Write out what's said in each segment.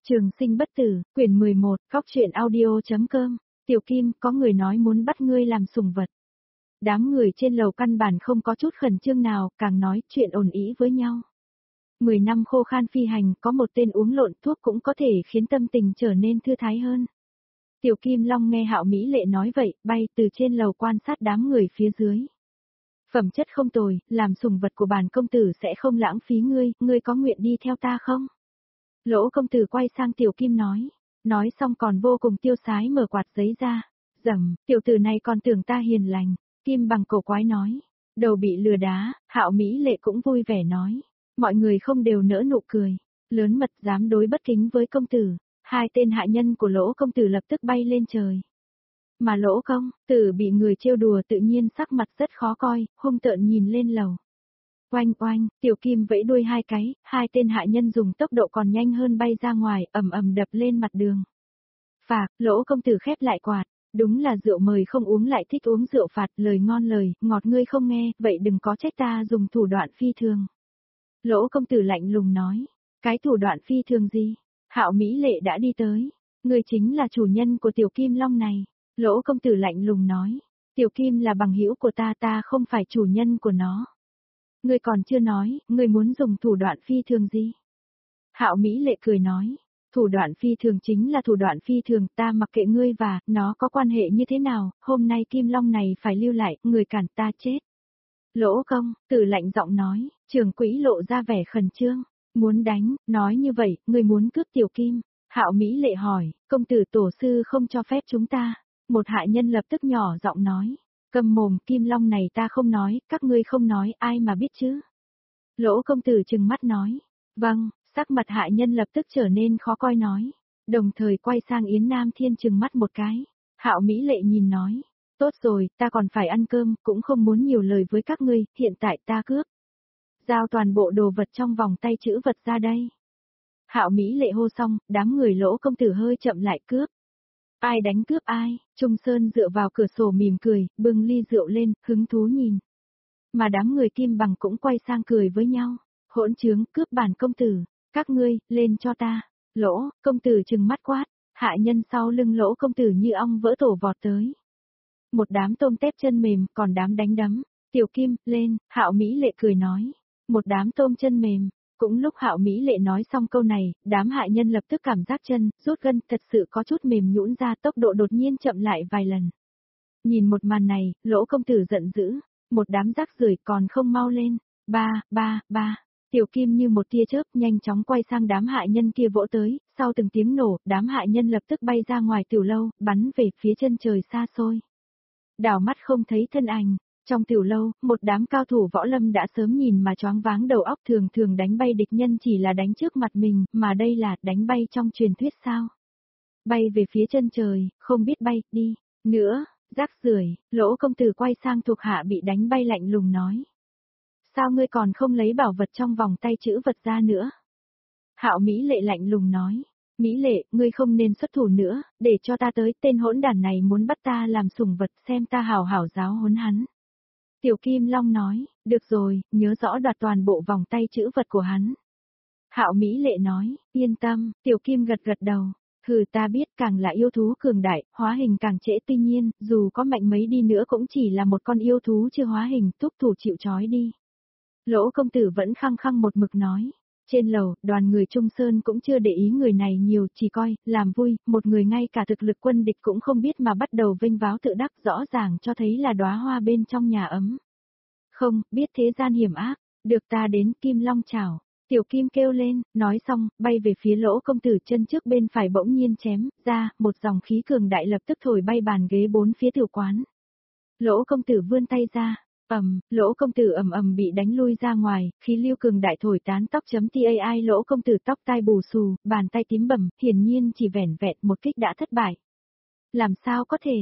Trường sinh bất tử, quyển 11, Cóc truyện audio.com, Tiểu Kim, có người nói muốn bắt ngươi làm sủng vật. Đám người trên lầu căn bản không có chút khẩn trương nào, càng nói chuyện ồn ĩ với nhau. 10 năm khô khan phi hành, có một tên uống lộn thuốc cũng có thể khiến tâm tình trở nên thư thái hơn. Tiểu Kim Long nghe Hạo Mỹ Lệ nói vậy, bay từ trên lầu quan sát đám người phía dưới. Phẩm chất không tồi, làm sủng vật của bản công tử sẽ không lãng phí ngươi có nguyện đi theo ta không? Lỗ công tử quay sang Tiểu Kim nói xong còn vô cùng tiêu sái mở quạt giấy ra. Dầm, tiểu tử này còn tưởng ta hiền lành. Kim bằng cổ quái nói. Đầu bị lừa đá, Hạo Mỹ Lệ cũng vui vẻ nói. Mọi người không đều nỡ nụ cười. Lớn mật dám đối bất kính với công tử. Hai tên hạ nhân của Lỗ công tử lập tức bay lên trời. Mà Lỗ công tử bị người trêu đùa tự nhiên sắc mặt rất khó coi, hung tợn nhìn lên lầu. Oanh oanh, Tiểu Kim vẫy đuôi hai cái, hai tên hạ nhân dùng tốc độ còn nhanh hơn bay ra ngoài, ầm ầm đập lên mặt đường. Phạt, Lỗ công tử khép lại quạt, đúng là rượu mời không uống lại thích uống rượu phạt, lời ngon lời, ngọt ngươi không nghe, vậy đừng có trách ta dùng thủ đoạn phi thường. Lỗ công tử lạnh lùng nói, cái thủ đoạn phi thường gì? Hạo Mỹ Lệ đã đi tới, ngươi chính là chủ nhân của Tiểu Kim Long này. Lỗ công tử lạnh lùng nói, Tiểu Kim là bằng hữu của ta không phải chủ nhân của nó. Ngươi còn chưa nói, ngươi muốn dùng thủ đoạn phi thường gì? Hạo Mỹ Lệ cười nói, thủ đoạn phi thường chính là thủ đoạn phi thường, ta mặc kệ ngươi và nó có quan hệ như thế nào, hôm nay Kim Long này phải lưu lại, người cản ta chết. Lỗ công tử lạnh giọng nói, Trường Quỹ lộ ra vẻ khẩn trương, muốn đánh, nói như vậy, ngươi muốn cướp Tiểu Kim. Hạo Mỹ Lệ hỏi, công tử tổ sư không cho phép chúng ta. Một hạ nhân lập tức nhỏ giọng nói. Cầm mồm, Kim Long này ta không nói, các ngươi không nói, ai mà biết chứ. Lỗ công tử trừng mắt nói. Vâng, sắc mặt hạ nhân lập tức trở nên khó coi nói. Đồng thời quay sang Yến Nam Thiên trừng mắt một cái. Hạo Mỹ Lệ nhìn nói. Tốt rồi, ta còn phải ăn cơm, cũng không muốn nhiều lời với các ngươi, hiện tại ta cướp. Giao toàn bộ đồ vật trong vòng tay chữ vật ra đây. Hạo Mỹ Lệ hô xong, đám người Lỗ công tử hơi chậm lại cướp. Ai đánh cướp ai? Trung Sơn dựa vào cửa sổ mỉm cười, bưng ly rượu lên, hứng thú nhìn. Mà đám người Kim bằng cũng quay sang cười với nhau. Hỗn trướng, cướp bản công tử. Các ngươi, lên cho ta. Lỗ, công tử trừng mắt quát. Hạ nhân sau lưng Lỗ công tử như ong vỡ tổ vọt tới. Một đám tôm tép chân mềm, còn đám đánh đấm. Tiểu Kim, lên, Hạo Mỹ Lệ cười nói. Một đám tôm chân mềm. Cũng lúc Hạo Mỹ Lệ nói xong câu này, đám hạ nhân lập tức cảm giác chân, rút gân, thật sự có chút mềm nhũn ra, tốc độ đột nhiên chậm lại vài lần. Nhìn một màn này, Lỗ công tử giận dữ, một đám rác rưởi còn không mau lên. Ba. Tiểu Kim như một tia chớp nhanh chóng quay sang đám hạ nhân kia vỗ tới, sau từng tiếng nổ, đám hạ nhân lập tức bay ra ngoài tiểu lâu, bắn về phía chân trời xa xôi. Đảo mắt không thấy thân ảnh. Trong tiểu lâu, một đám cao thủ võ lâm đã sớm nhìn mà choáng váng đầu óc, thường đánh bay địch nhân chỉ là đánh trước mặt mình, mà đây là đánh bay trong truyền thuyết sao. Bay về phía chân trời, không biết bay, đi, nữa, rác rưởi. Lỗ công tử quay sang thuộc hạ bị đánh bay lạnh lùng nói. Sao ngươi còn không lấy bảo vật trong vòng tay chữ vật ra nữa? Hạo Mỹ Lệ lạnh lùng nói. Mỹ Lệ, ngươi không nên xuất thủ nữa, để cho ta tới, tên hỗn đản này muốn bắt ta làm sủng vật, xem ta hảo hảo giáo huấn hắn. Tiểu Kim Long nói, được rồi, nhớ rõ đoạt toàn bộ vòng tay chữ vật của hắn. Hạo Mỹ Lệ nói, yên tâm, Tiểu Kim gật đầu. Ta biết càng là yêu thú cường đại, hóa hình càng trễ, tuy nhiên, dù có mạnh mấy đi nữa cũng chỉ là một con yêu thú chưa hóa hình, thúc thủ chịu trói đi. Lỗ công tử vẫn khăng một mực nói. Trên lầu, đoàn người Trung Sơn cũng chưa để ý người này nhiều, chỉ coi, làm vui, một người ngay cả thực lực quân địch cũng không biết mà bắt đầu vênh váo tự đắc, rõ ràng cho thấy là đóa hoa bên trong nhà ấm. Không, biết thế gian hiểm ác, được ta đến, Kim Long chào. Tiểu Kim kêu lên, nói xong, bay về phía Lỗ công tử, chân trước bên phải bỗng nhiên chém ra, một dòng khí cường đại lập tức thổi bay bàn ghế bốn phía tiểu quán. Lỗ công tử vươn tay ra. Lỗ công tử ầm bị đánh lui ra ngoài, khí lưu cường đại thổi tán tóc.tai. Lỗ công tử tóc tai bù xù, bàn tay tím bầm, hiển nhiên chỉ vẻn vẹn một kích đã thất bại. Làm sao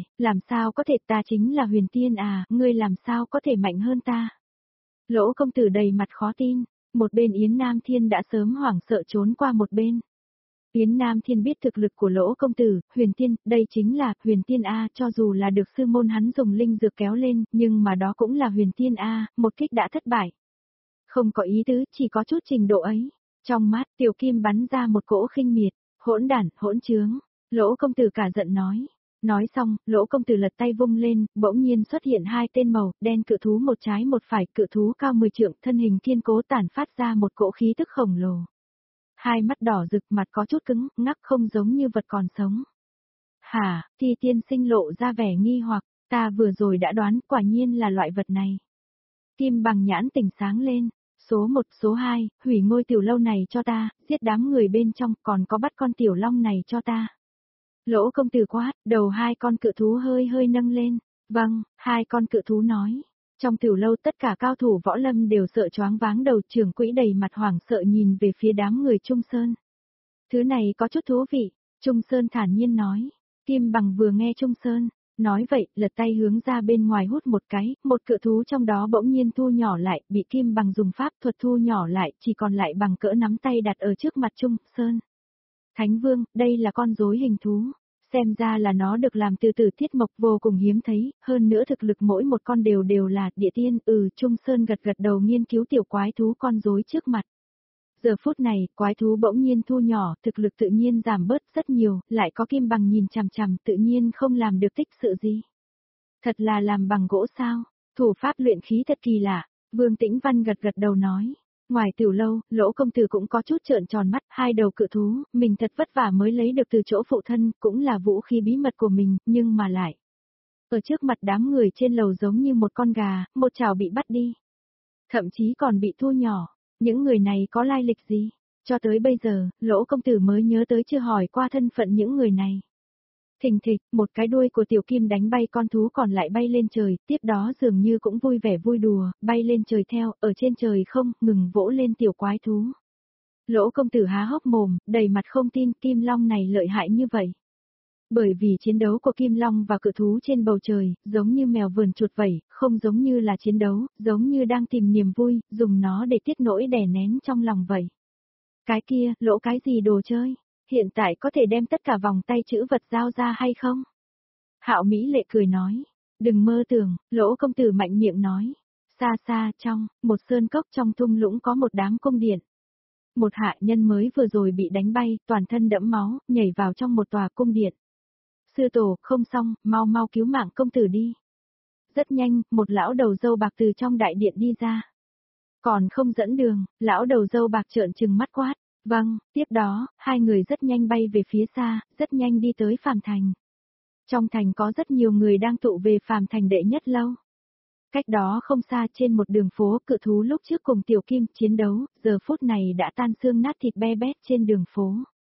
có thể, ta chính là huyền tiên à, ngươi làm sao có thể mạnh hơn ta? Lỗ công tử đầy mặt khó tin, một bên Yến Nam Thiên đã sớm hoảng sợ trốn qua một bên. Yến Nam Thiên biết thực lực của Lỗ công tử, huyền tiên, đây chính là huyền tiên A, cho dù là được sư môn hắn dùng linh dược kéo lên, nhưng mà đó cũng là huyền tiên A, một kích đã thất bại. Không có ý tứ, chỉ có chút trình độ ấy. Trong mắt Tiểu Kim bắn ra một cỗ khinh miệt, Hỗn đản, hỗn trướng. Lỗ công tử cả giận nói. Nói xong, lỗ công tử lật tay vung lên, bỗng nhiên xuất hiện hai tên màu, đen cự thú một trái một phải, cự thú cao 10 trượng, thân hình kiên cố tản phát ra một cỗ khí tức khổng lồ. Hai mắt đỏ rực, mặt có chút cứng, ngắc không giống như vật còn sống. Hả, Thi tiên sinh lộ ra vẻ nghi hoặc, ta vừa rồi đã đoán, quả nhiên là loại vật này. Kim bằng nhãn tỉnh sáng lên. Số 1, số 2, hủy ngôi tiểu lâu này cho ta, giết đám người bên trong, còn có bắt con tiểu long này cho ta. Lỗ công tử quát, đầu hai con cự thú hơi hơi nâng lên. Vâng, hai con cự thú nói. Trong tiểu lâu tất cả cao thủ võ lâm đều sợ choáng váng đầu, trưởng quỹ đầy mặt hoảng sợ nhìn về phía đám người Trung Sơn. Thứ này có chút thú vị, Trung Sơn thản nhiên nói. Kim bằng vừa nghe Trung Sơn nói vậy, lật tay hướng ra bên ngoài hút một cái, một cự thú trong đó bỗng nhiên thu nhỏ lại, bị Kim bằng dùng pháp thuật thu nhỏ lại, chỉ còn lại bằng cỡ nắm tay đặt ở trước mặt Trung Sơn. Thánh Vương, đây là con rối hình thú. Xem ra là nó được làm từ tử thiết mộc vô cùng hiếm thấy, hơn nữa thực lực mỗi một con đều là địa tiên. Trung Sơn gật gật đầu nghiên cứu tiểu quái thú con rối trước mặt. Giờ phút này, quái thú bỗng nhiên thu nhỏ, thực lực tự nhiên giảm bớt rất nhiều, lại có Kim bằng nhìn chằm chằm, tự nhiên không làm được tích sự gì. Thật là làm bằng gỗ sao, thủ pháp luyện khí thật kỳ lạ. Vương Tĩnh Văn gật gật đầu nói. Ngoài tiểu lâu, lỗ công tử cũng có chút trợn tròn mắt, hai đầu cự thú, mình thật vất vả mới lấy được từ chỗ phụ thân, cũng là vũ khí bí mật của mình, nhưng mà lại. Ở trước mặt đám người trên lầu giống như một con gà, một chảo bị bắt đi. Thậm chí còn bị thu nhỏ, những người này có lai lịch gì? Cho tới bây giờ, lỗ công tử mới nhớ tới chưa hỏi qua thân phận những người này. Thình thịch, một cái đuôi của tiểu kim đánh bay con thú còn lại bay lên trời, tiếp đó dường như cũng vui vẻ vui đùa, bay lên trời theo, ở trên trời không, ngừng vỗ lên tiểu quái thú. Lỗ công tử há hốc mồm, đầy mặt không tin kim long này lợi hại như vậy. Bởi vì chiến đấu của kim long và cự thú trên bầu trời, giống như mèo vườn chuột vậy, không giống như là chiến đấu, giống như đang tìm niềm vui, dùng nó để tiết nỗi đè nén trong lòng vậy. Cái kia, lỗ cái gì đồ chơi? Hiện tại có thể đem tất cả vòng tay chữ vật giao ra hay không? Hạo Mỹ Lệ cười nói. Đừng mơ tưởng, lỗ công tử mạnh miệng nói. Xa xa trong, một sơn cốc trong thung lũng có một đám cung điện. Một hạ nhân mới vừa rồi bị đánh bay, toàn thân đẫm máu, nhảy vào trong một tòa cung điện. Sư tổ, không xong, mau mau cứu mạng công tử đi. Rất nhanh, một lão đầu râu bạc từ trong đại điện đi ra. Còn không dẫn đường, lão đầu râu bạc trợn trừng mắt quát. Vâng, tiếp đó, hai người rất nhanh bay về phía xa, rất nhanh đi tới Phàm Thành. Trong thành có rất nhiều người đang tụ về Phàm Thành đệ nhất lâu. Cách đó không xa trên một đường phố, cự thú lúc trước cùng Tiểu Kim chiến đấu, giờ phút này đã tan xương nát thịt be bét trên đường phố.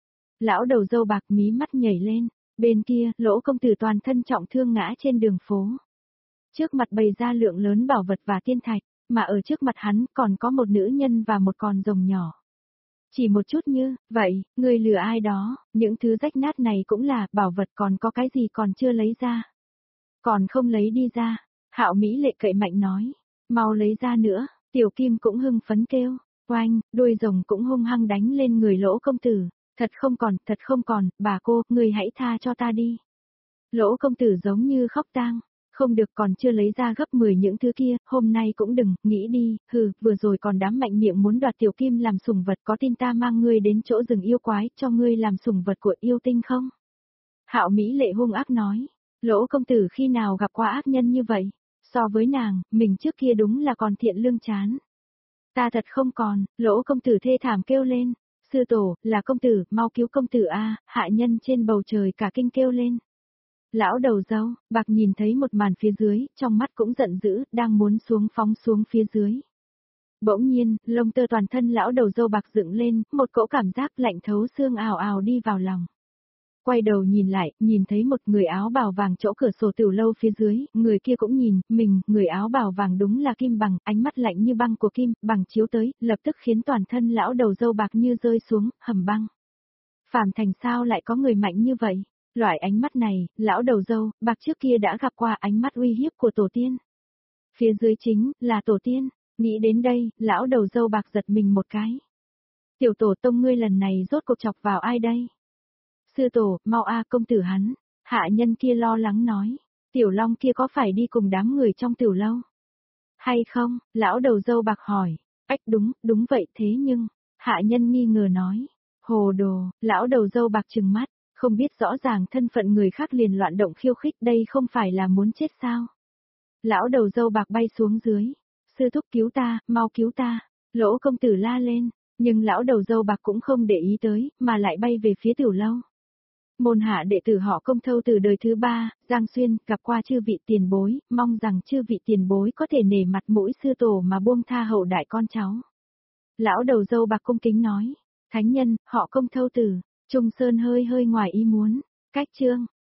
Lão đầu râu bạc mí mắt nhảy lên, bên kia, lỗ công tử toàn thân trọng thương ngã trên đường phố. Trước mặt bày ra lượng lớn bảo vật và tiên thạch, mà ở trước mặt hắn còn có một nữ nhân và một con rồng nhỏ. Chỉ một chút như, vậy, người lừa ai đó, những thứ rách nát này cũng là bảo vật, còn có cái gì còn chưa lấy ra. Còn không lấy đi ra, Hạo Mỹ Lệ cậy mạnh nói, mau lấy ra nữa, Tiểu Kim cũng hưng phấn kêu, oanh, đuôi rồng cũng hung hăng đánh lên người lỗ công tử, thật không còn, bà cô, người hãy tha cho ta đi. Lỗ công tử giống như khóc tang. Không được, còn chưa lấy ra gấp 10 những thứ kia, hôm nay cũng đừng, nghĩ đi, vừa rồi còn đám mạnh miệng muốn đoạt Tiểu Kim làm sủng vật, có tin ta mang ngươi đến chỗ rừng yêu quái, cho ngươi làm sủng vật của yêu tinh không? Hạo Mỹ Lệ hung ác nói, lỗ công tử khi nào gặp qua ác nhân như vậy, so với nàng, mình trước kia đúng là còn thiện lương chán. Ta thật không còn, lỗ công tử thê thảm kêu lên, sư tổ, là công tử, mau cứu công tử a, hạ nhân trên bầu trời cả kinh kêu lên. Lão đầu râu, bạc nhìn thấy một màn phía dưới, trong mắt cũng giận dữ, đang muốn phóng xuống phía dưới. Bỗng nhiên, lông tơ toàn thân lão đầu râu bạc dựng lên, một cỗ cảm giác lạnh thấu xương ào ào đi vào lòng. Quay đầu nhìn lại, nhìn thấy một người áo bào vàng chỗ cửa sổ tiểu lâu phía dưới, người kia cũng nhìn, người áo bào vàng đúng là Kim Bằng, ánh mắt lạnh như băng của Kim Bằng chiếu tới, lập tức khiến toàn thân lão đầu râu bạc như rơi xuống, hầm băng. Phàm Thành sao lại có người mạnh như vậy? Loại ánh mắt này, lão đầu râu bạc trước kia đã gặp qua ánh mắt uy hiếp của tổ tiên. Phía dưới chính là tổ tiên, nghĩ đến đây, lão đầu râu bạc giật mình một cái. Tiểu tổ tông ngươi lần này rốt cuộc chọc vào ai đây? Sư tổ, mau công tử hắn, hạ nhân kia lo lắng nói, Tiểu Long kia có phải đi cùng đám người trong tiểu lâu? Hay không? Lão đầu râu bạc hỏi, đúng vậy thế nhưng, hạ nhân nghi ngờ nói, Hồ đồ, lão đầu dâu bạc trừng mắt, không biết rõ ràng thân phận người khác liền loạn động khiêu khích, đây không phải là muốn chết sao? Lão đầu dâu bạc bay xuống dưới, sư thúc cứu ta, mau cứu ta, Lỗ công tử la lên, nhưng lão đầu dâu bạc cũng không để ý tới, mà lại bay về phía tiểu lâu. Môn hạ đệ tử họ Công Thâu từ đời thứ 3, Giang Xuyên, gặp qua chư vị tiền bối, mong rằng chư vị tiền bối có thể nể mặt mũi sư tổ mà buông tha hậu đại con cháu. Lão đầu dâu bạc cung kính nói, thánh nhân, họ Công Thâu từ, Trung Sơn hơi hơi ngoài ý muốn, cách chương.